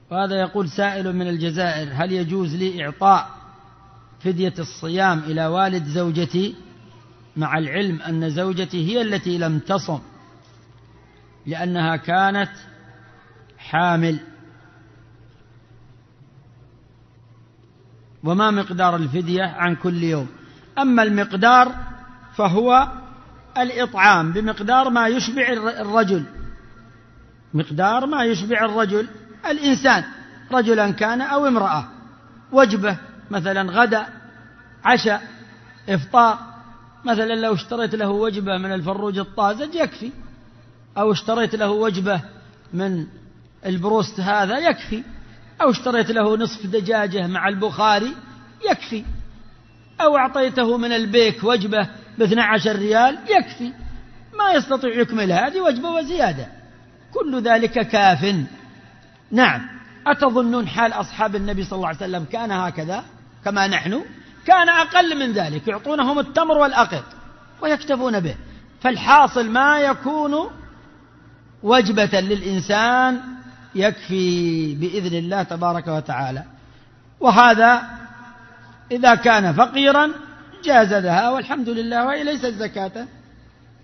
وهذا يقول سائل من الجزائر: هل يجوز لي إعطاء فدية الصيام إلى والد زوجتي مع العلم أن زوجتي هي التي لم تصم لأنها كانت حامل؟ وما مقدار الفدية عن كل يوم؟ أما المقدار فهو الإطعام بمقدار ما يشبع الرجل، مقدار ما يشبع الرجل الإنسان، رجلا كان أو امرأة، وجبة مثلا غداء عشاء إفطار. مثلا لو اشتريت له وجبة من الفروج الطازج يكفي، أو اشتريت له وجبة من البروست هذا يكفي، أو اشتريت له نصف دجاجة مع البخاري يكفي، أو أعطيته من البيك وجبة ب12 ريال يكفي، ما يستطيع يكملها هذه وجبة وزيادة، كل ذلك كاف. نعم. أتظنون حال أصحاب النبي صلى الله عليه وسلم كان هكذا كما نحن؟ كان أقل من ذلك، يعطونهم التمر والأقط ويكتفون به. فالحاصل ما يكون وجبة للإنسان يكفي بإذن الله تبارك وتعالى. وهذا إذا كان فقيرا جاز لها والحمد لله، وهي ليست زكاة.